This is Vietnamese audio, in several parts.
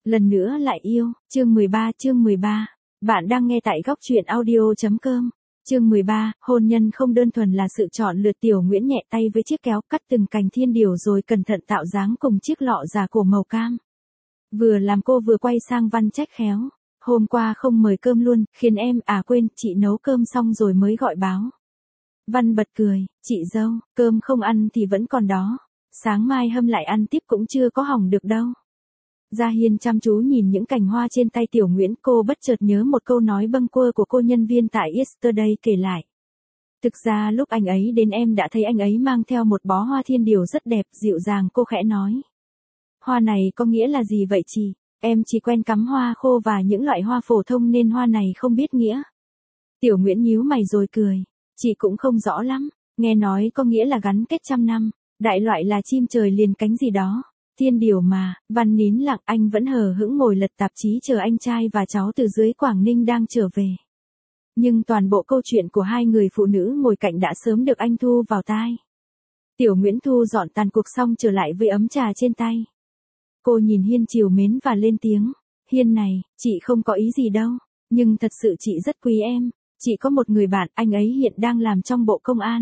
Lần nữa lại yêu, chương 13. Bạn đang nghe tại góc truyện audio.com. Chương 13, hôn nhân không đơn thuần là sự chọn lựa. Tiểu Nguyễn nhẹ tay với chiếc kéo cắt từng cành thiên điều rồi cẩn thận tạo dáng cùng chiếc lọ giả cổ màu cam. Vừa làm cô vừa quay sang Văn trách khéo. Hôm qua không mời cơm luôn, khiến em quên, chị nấu cơm xong rồi mới gọi báo. Văn bật cười, chị dâu, cơm không ăn thì vẫn còn đó. Sáng mai hâm lại ăn tiếp cũng chưa có hỏng được đâu. Gia Hiên chăm chú nhìn những cành hoa trên tay Tiểu Nguyễn, cô bất chợt nhớ một câu nói bâng quơ của cô nhân viên tại Yesterday kể lại. Thực ra lúc anh ấy đến em đã thấy anh ấy mang theo một bó hoa thiên điều rất đẹp, dịu dàng cô khẽ nói. Hoa này có nghĩa là gì vậy chị? Em chỉ quen cắm hoa khô và những loại hoa phổ thông nên hoa này không biết nghĩa. Tiểu Nguyễn nhíu mày rồi cười. Chị cũng không rõ lắm, nghe nói có nghĩa là gắn kết trăm năm, đại loại là chim trời liền cánh gì đó. Thiên điều mà. Văn nín lặng, anh vẫn hờ hững ngồi lật tạp chí chờ anh trai và cháu từ dưới Quảng Ninh đang trở về. Nhưng toàn bộ câu chuyện của hai người phụ nữ ngồi cạnh đã sớm được anh thu vào tai. Tiểu Nguyễn thu dọn tàn cuộc xong trở lại với ấm trà trên tay. Cô nhìn Hiên trìu mến và lên tiếng. Hiên này, chị không có ý gì đâu, nhưng thật sự chị rất quý em. Chị có một người bạn, anh ấy hiện đang làm trong Bộ Công an.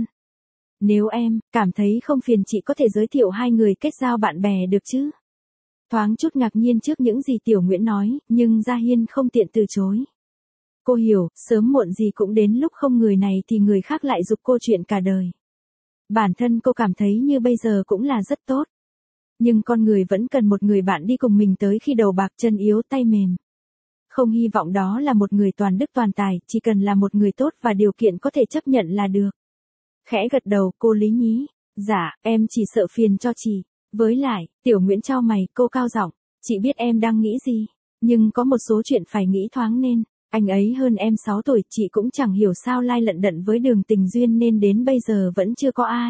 Nếu em cảm thấy không phiền chị có thể giới thiệu hai người kết giao bạn bè được chứ? Thoáng chút ngạc nhiên trước những gì Tiểu Nguyễn nói, nhưng Gia Hiên không tiện từ chối. Cô hiểu, sớm muộn gì cũng đến lúc không người này thì người khác lại giục cô chuyện cả đời. Bản thân cô cảm thấy như bây giờ cũng là rất tốt. Nhưng con người vẫn cần một người bạn đi cùng mình tới khi đầu bạc chân yếu tay mềm. Không hy vọng đó là một người toàn đức toàn tài, chỉ cần là một người tốt và điều kiện có thể chấp nhận là được. Khẽ gật đầu, cô lý nhí. Dạ, em chỉ sợ phiền cho chị. Với lại, Tiểu Nguyễn chau mày, cô cao giọng. Chị biết em đang nghĩ gì, nhưng có một số chuyện phải nghĩ thoáng nên. Anh ấy hơn em 6 tuổi, chị cũng chẳng hiểu sao lai lận đận với đường tình duyên nên đến bây giờ vẫn chưa có ai.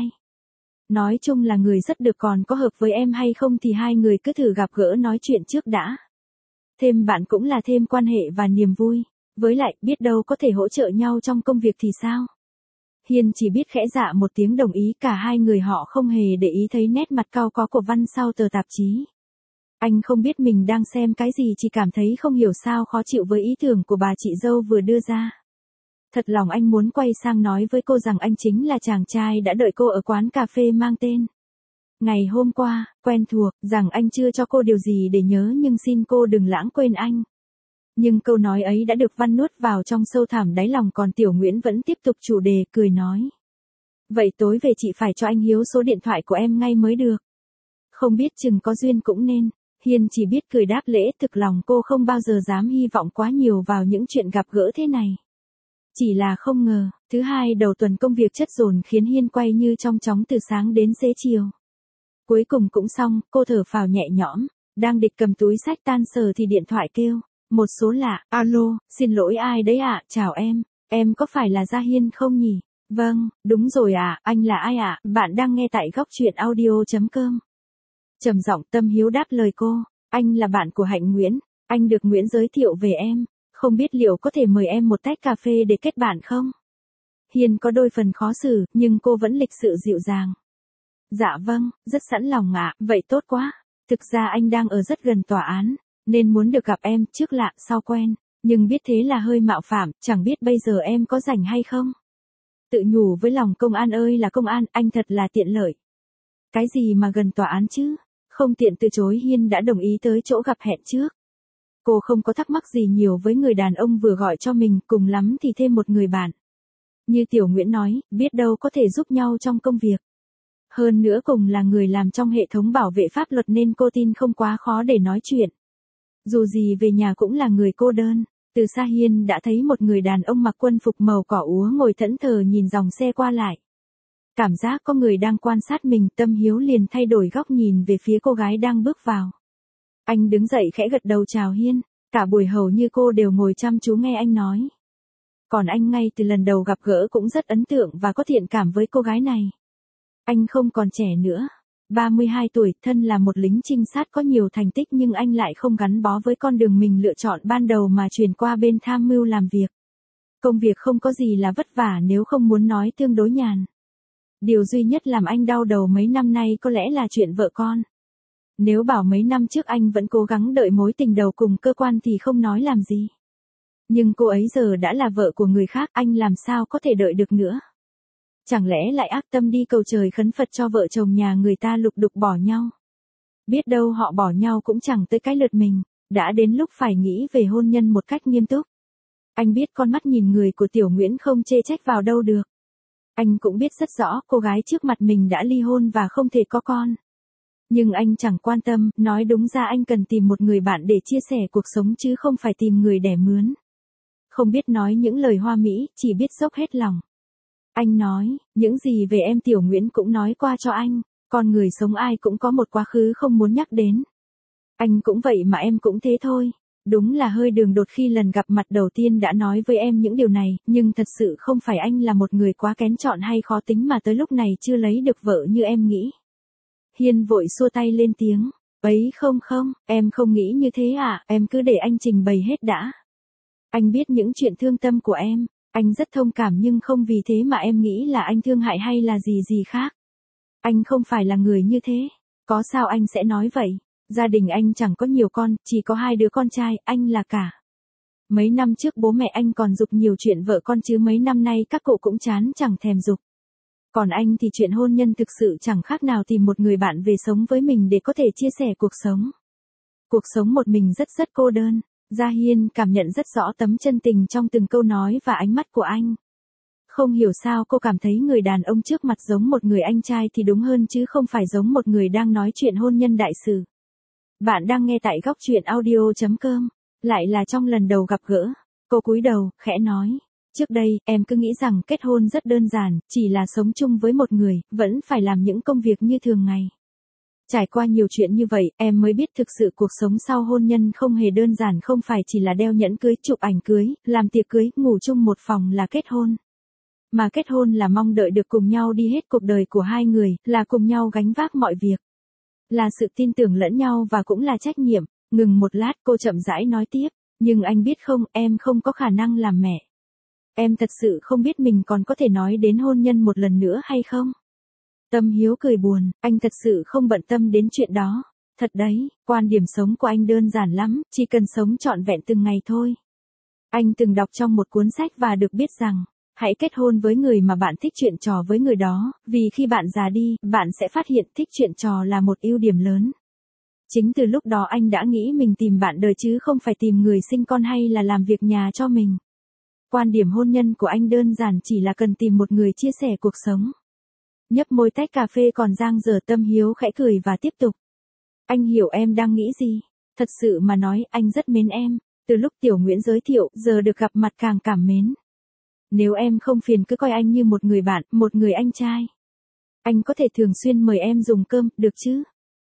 Nói chung là người rất được, còn có hợp với em hay không thì hai người cứ thử gặp gỡ nói chuyện trước đã. Thêm bạn cũng là thêm quan hệ và niềm vui. Với lại, biết đâu có thể hỗ trợ nhau trong công việc thì sao? Hiên chỉ biết khẽ dạ một tiếng đồng ý, cả hai người họ không hề để ý thấy nét mặt cau có của Văn sau tờ tạp chí. Anh không biết mình đang xem cái gì, chỉ cảm thấy không hiểu sao khó chịu với ý tưởng của bà chị dâu vừa đưa ra. Thật lòng anh muốn quay sang nói với cô rằng anh chính là chàng trai đã đợi cô ở quán cà phê mang tên. Ngày hôm qua, quen thuộc, rằng anh chưa cho cô điều gì để nhớ nhưng xin cô đừng lãng quên anh. Nhưng câu nói ấy đã được Văn nuốt vào trong sâu thẳm đáy lòng, còn Tiểu Nguyễn vẫn tiếp tục chủ đề, cười nói. Vậy tối về chị phải cho anh Hiếu số điện thoại của em ngay mới được. Không biết chừng có duyên cũng nên. Hiên chỉ biết cười đáp lễ, thực lòng cô không bao giờ dám hy vọng quá nhiều vào những chuyện gặp gỡ thế này. Chỉ là không ngờ, thứ hai đầu tuần công việc chất dồn khiến Hiên quay như trong chóng từ sáng đến xế chiều. Cuối cùng cũng xong, cô thở phào nhẹ nhõm, đang định cầm túi sách tan sở thì điện thoại kêu. Một số lạ. Alo, xin lỗi ai đấy ạ? Chào em có phải là Gia Hiên không nhỉ? Vâng, đúng rồi ạ, anh là ai ạ? Bạn đang nghe tại góc truyện audio.com. Trầm giọng Tâm Hiếu đáp lời cô, anh là bạn của Hạnh Nguyễn, anh được Nguyễn giới thiệu về em, không biết liệu có thể mời em một tách cà phê để kết bạn không? Hiên có đôi phần khó xử, nhưng cô vẫn lịch sự dịu dàng. Dạ vâng, rất sẵn lòng ạ, vậy tốt quá. Thực ra anh đang ở rất gần tòa án, nên muốn được gặp em, trước lạ sau quen, nhưng biết thế là hơi mạo phạm, chẳng biết bây giờ em có rảnh hay không? Tự nhủ với lòng, công an ơi là công an, anh thật là tiện lợi. Cái gì mà gần tòa án chứ? Không tiện từ chối, Hiên đã đồng ý tới chỗ gặp hẹn trước. Cô không có thắc mắc gì nhiều với người đàn ông vừa gọi cho mình, cùng lắm thì thêm một người bạn. Như Tiểu Nguyễn nói, biết đâu có thể giúp nhau trong công việc. Hơn nữa cùng là người làm trong hệ thống bảo vệ pháp luật nên cô tin không quá khó để nói chuyện. Dù gì về nhà cũng là người cô đơn, từ xa Hiên đã thấy một người đàn ông mặc quân phục màu cỏ úa ngồi thẫn thờ nhìn dòng xe qua lại. Cảm giác có người đang quan sát mình, Tâm Hiếu liền thay đổi góc nhìn về phía cô gái đang bước vào. Anh đứng dậy khẽ gật đầu chào Hiên, cả buổi hầu như cô đều ngồi chăm chú nghe anh nói. Còn anh ngay từ lần đầu gặp gỡ cũng rất ấn tượng và có thiện cảm với cô gái này. Anh không còn trẻ nữa. 32 tuổi, thân là một lính trinh sát có nhiều thành tích nhưng anh lại không gắn bó với con đường mình lựa chọn ban đầu mà chuyển qua bên tham mưu làm việc. Công việc không có gì là vất vả nếu không muốn nói tương đối nhàn. Điều duy nhất làm anh đau đầu mấy năm nay có lẽ là chuyện vợ con. Nếu bảo mấy năm trước anh vẫn cố gắng đợi mối tình đầu cùng cơ quan thì không nói làm gì. Nhưng cô ấy giờ đã là vợ của người khác, anh làm sao có thể đợi được nữa. Chẳng lẽ lại ác tâm đi cầu trời khấn Phật cho vợ chồng nhà người ta lục đục bỏ nhau. Biết đâu họ bỏ nhau cũng chẳng tới cái lượt mình, đã đến lúc phải nghĩ về hôn nhân một cách nghiêm túc. Anh biết con mắt nhìn người của Tiểu Nguyễn không chê trách vào đâu được. Anh cũng biết rất rõ cô gái trước mặt mình đã ly hôn và không thể có con. Nhưng anh chẳng quan tâm, nói đúng ra anh cần tìm một người bạn để chia sẻ cuộc sống chứ không phải tìm người đẻ mướn. Không biết nói những lời hoa mỹ, chỉ biết dốc hết lòng. Anh nói, những gì về em Tiểu Nguyễn cũng nói qua cho anh, con người sống ai cũng có một quá khứ không muốn nhắc đến. Anh cũng vậy mà em cũng thế thôi. Đúng là hơi đường đột khi lần gặp mặt đầu tiên đã nói với em những điều này, nhưng thật sự không phải anh là một người quá kén chọn hay khó tính mà tới lúc này chưa lấy được vợ như em nghĩ. Hiên vội xua tay lên tiếng, ấy không, em không nghĩ như thế à, em cứ để anh trình bày hết đã. Anh biết những chuyện thương tâm của em, anh rất thông cảm nhưng không vì thế mà em nghĩ là anh thương hại hay là gì khác. Anh không phải là người như thế, có sao anh sẽ nói vậy. Gia đình anh chẳng có nhiều con, chỉ có 2 đứa con trai, anh là cả. Mấy năm trước bố mẹ anh còn giục nhiều chuyện vợ con chứ mấy năm nay các cụ cũng chán chẳng thèm giục. Còn anh thì chuyện hôn nhân thực sự chẳng khác nào tìm một người bạn về sống với mình để có thể chia sẻ cuộc sống. Cuộc sống một mình rất cô đơn. Gia Hiên cảm nhận rất rõ tấm chân tình trong từng câu nói và ánh mắt của anh. Không hiểu sao cô cảm thấy người đàn ông trước mặt giống một người anh trai thì đúng hơn chứ không phải giống một người đang nói chuyện hôn nhân đại sự. Bạn đang nghe tại góc truyện audio.com. Lại là trong lần đầu gặp gỡ. Cô cúi đầu, khẽ nói. Trước đây, em cứ nghĩ rằng kết hôn rất đơn giản, chỉ là sống chung với một người, vẫn phải làm những công việc như thường ngày. Trải qua nhiều chuyện như vậy, em mới biết thực sự cuộc sống sau hôn nhân không hề đơn giản, không phải chỉ là đeo nhẫn cưới, chụp ảnh cưới, làm tiệc cưới, ngủ chung một phòng là kết hôn. Mà kết hôn là mong đợi được cùng nhau đi hết cuộc đời của hai người, là cùng nhau gánh vác mọi việc. Là sự tin tưởng lẫn nhau và cũng là trách nhiệm. Ngừng một lát cô chậm rãi nói tiếp, nhưng anh biết không, em không có khả năng làm mẹ. Em thật sự không biết mình còn có thể nói đến hôn nhân một lần nữa hay không. Tâm Hiếu cười buồn, anh thật sự không bận tâm đến chuyện đó. Thật đấy, quan điểm sống của anh đơn giản lắm, chỉ cần sống trọn vẹn từng ngày thôi. Anh từng đọc trong một cuốn sách và được biết rằng, hãy kết hôn với người mà bạn thích chuyện trò với người đó, vì khi bạn già đi, bạn sẽ phát hiện thích chuyện trò là một ưu điểm lớn. Chính từ lúc đó anh đã nghĩ mình tìm bạn đời chứ không phải tìm người sinh con hay là làm việc nhà cho mình. Quan điểm hôn nhân của anh đơn giản chỉ là cần tìm một người chia sẻ cuộc sống. Nhấp môi tách cà phê còn dang dở. Tâm Hiếu khẽ cười và tiếp tục. Anh hiểu em đang nghĩ gì. Thật sự mà nói, anh rất mến em. Từ lúc Tiểu Nguyễn giới thiệu, giờ được gặp mặt càng cảm mến. Nếu em không phiền cứ coi anh như một người bạn, một người anh trai. Anh có thể thường xuyên mời em dùng cơm, được chứ?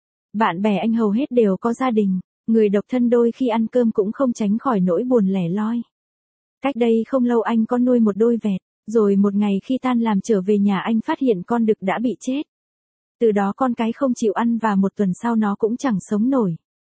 Bạn bè anh hầu hết đều có gia đình. Người độc thân đôi khi ăn cơm cũng không tránh khỏi nỗi buồn lẻ loi. Cách đây không lâu anh có nuôi một đôi vẹt. Rồi một ngày khi tan làm trở về nhà anh phát hiện con đực đã bị chết. Từ đó con cái không chịu ăn và một tuần sau nó cũng chẳng sống nổi.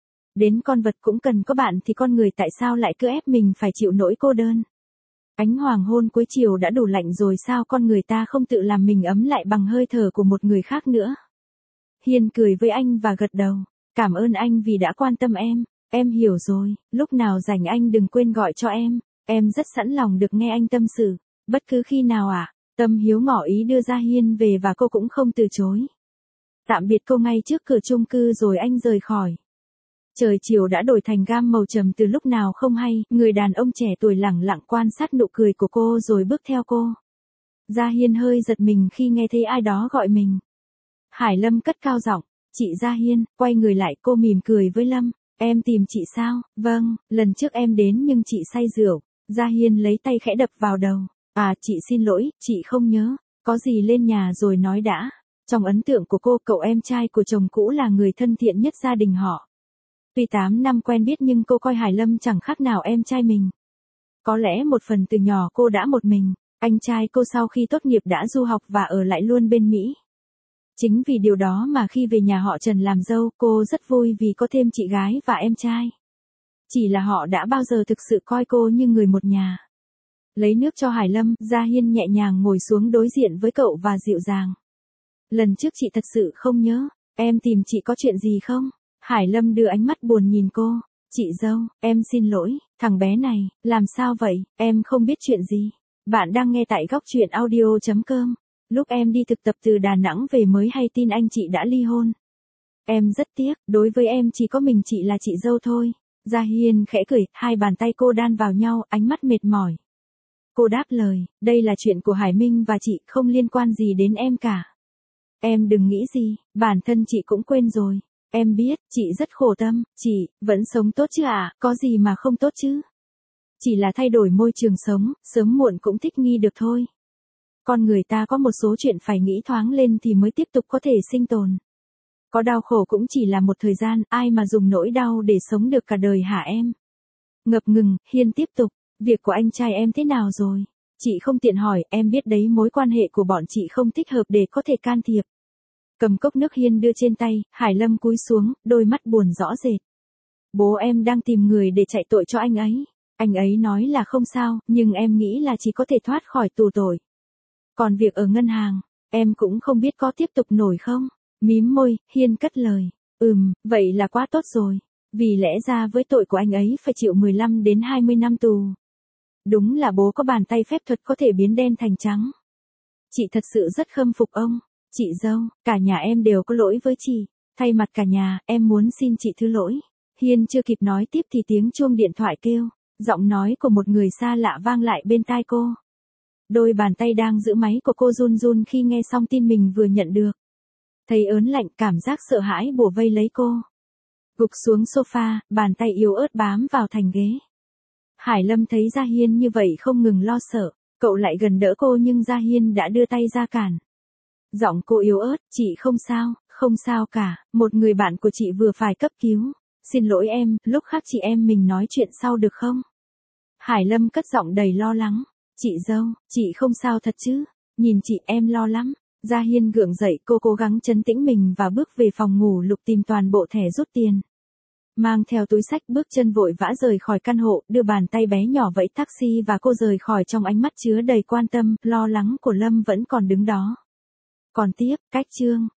Đến con vật cũng cần có bạn thì con người tại sao lại cứ ép mình phải chịu nỗi cô đơn. Ánh hoàng hôn cuối chiều đã đủ lạnh rồi, sao con người ta không tự làm mình ấm lại bằng hơi thở của một người khác nữa. Hiên cười với anh và gật đầu. Cảm ơn anh vì đã quan tâm em hiểu rồi, lúc nào rảnh anh đừng quên gọi cho em rất sẵn lòng được nghe anh tâm sự. Bất cứ khi nào ạ. Tâm Hiếu ngỏ ý đưa Gia Hiên về và cô cũng không từ chối. Tạm biệt cô ngay trước cửa chung cư rồi anh rời khỏi. Trời chiều đã đổi thành gam màu trầm từ lúc nào không hay, người đàn ông trẻ tuổi lẳng lặng quan sát nụ cười của cô rồi bước theo cô. Gia Hiên hơi giật mình khi nghe thấy ai đó gọi mình. Hải Lâm cất cao giọng, chị Gia Hiên. Quay người lại cô mỉm cười với Lâm, em tìm chị sao? Vâng, lần trước em đến nhưng chị say rượu. Gia Hiên lấy tay khẽ đập vào đầu. À, chị xin lỗi, chị không nhớ, có gì lên nhà rồi nói đã. Trong ấn tượng của cô, cậu em trai của chồng cũ là người thân thiện nhất gia đình họ. Tuy 8 năm quen biết nhưng cô coi Hải Lâm chẳng khác nào em trai mình. Có lẽ một phần từ nhỏ cô đã một mình, anh trai cô sau khi tốt nghiệp đã du học và ở lại luôn bên Mỹ. Chính vì điều đó mà khi về nhà họ Trần làm dâu, cô rất vui vì có thêm chị gái và em trai. Chỉ là họ đã bao giờ thực sự coi cô như người một nhà. Lấy nước cho Hải Lâm, Gia Hiên nhẹ nhàng ngồi xuống đối diện với cậu và dịu dàng. Lần trước chị thật sự không nhớ, em tìm chị có chuyện gì không? Hải Lâm đưa ánh mắt buồn nhìn cô. Chị dâu, em xin lỗi, thằng bé này, làm sao vậy, em không biết chuyện gì. Bạn đang nghe tại góc truyện audio.com. Lúc em đi thực tập từ Đà Nẵng về mới hay tin anh chị đã ly hôn. Em rất tiếc, đối với em chỉ có mình chị là chị dâu thôi. Gia Hiên khẽ cười, hai bàn tay cô đan vào nhau, ánh mắt mệt mỏi. Cô đáp lời, đây là chuyện của Hải Minh và chị, không liên quan gì đến em cả. Em đừng nghĩ gì, bản thân chị cũng quên rồi. Em biết, chị rất khổ tâm, chị, vẫn sống tốt chứ ạ, có gì mà không tốt chứ. Chỉ là thay đổi môi trường sống, sớm muộn cũng thích nghi được thôi. Con người ta có một số chuyện phải nghĩ thoáng lên thì mới tiếp tục có thể sinh tồn. Có đau khổ cũng chỉ là một thời gian, ai mà dùng nỗi đau để sống được cả đời hả em? Ngập ngừng, Hiên tiếp tục, việc của anh trai em thế nào rồi? Chị không tiện hỏi, em biết đấy mối quan hệ của bọn chị không thích hợp để có thể can thiệp. Cầm cốc nước Hiên đưa trên tay, Hải Lâm cúi xuống, đôi mắt buồn rõ rệt. Bố em đang tìm người để chạy tội cho anh ấy. Anh ấy nói là không sao, nhưng em nghĩ là chỉ có thể thoát khỏi tù tội. Còn việc ở ngân hàng, em cũng không biết có tiếp tục nổi không? Mím môi, Hiên cất lời. Vậy là quá tốt rồi. Vì lẽ ra với tội của anh ấy phải chịu 15 đến 20 năm tù. Đúng là bố có bàn tay phép thuật có thể biến đen thành trắng. Chị thật sự rất khâm phục ông. Chị dâu, cả nhà em đều có lỗi với chị. Thay mặt cả nhà, em muốn xin chị thứ lỗi. Hiên chưa kịp nói tiếp thì tiếng chuông điện thoại kêu. Giọng nói của một người xa lạ vang lại bên tai cô. Đôi bàn tay đang giữ máy của cô run run khi nghe xong tin mình vừa nhận được. Thấy ớn lạnh, cảm giác sợ hãi bủa vây lấy cô. Gục xuống sofa, bàn tay yếu ớt bám vào thành ghế. Hải Lâm thấy Gia Hiên như vậy không ngừng lo sợ. Cậu lại gần đỡ cô nhưng Gia Hiên đã đưa tay ra cản. Giọng cô yếu ớt, chị không sao cả, một người bạn của chị vừa phải cấp cứu. Xin lỗi em, lúc khác chị em mình nói chuyện sau được không? Hải Lâm cất giọng đầy lo lắng. Chị dâu, chị không sao thật chứ? Nhìn chị em lo lắm. Gia Hiên gượng dậy, cô cố gắng trấn tĩnh mình và bước về phòng ngủ lục tìm toàn bộ thẻ rút tiền. Mang theo túi xách bước chân vội vã rời khỏi căn hộ, đưa bàn tay bé nhỏ vẫy taxi và cô rời khỏi trong ánh mắt chứa đầy quan tâm, lo lắng của Lâm vẫn còn đứng đó. Còn tiếp, cách chương.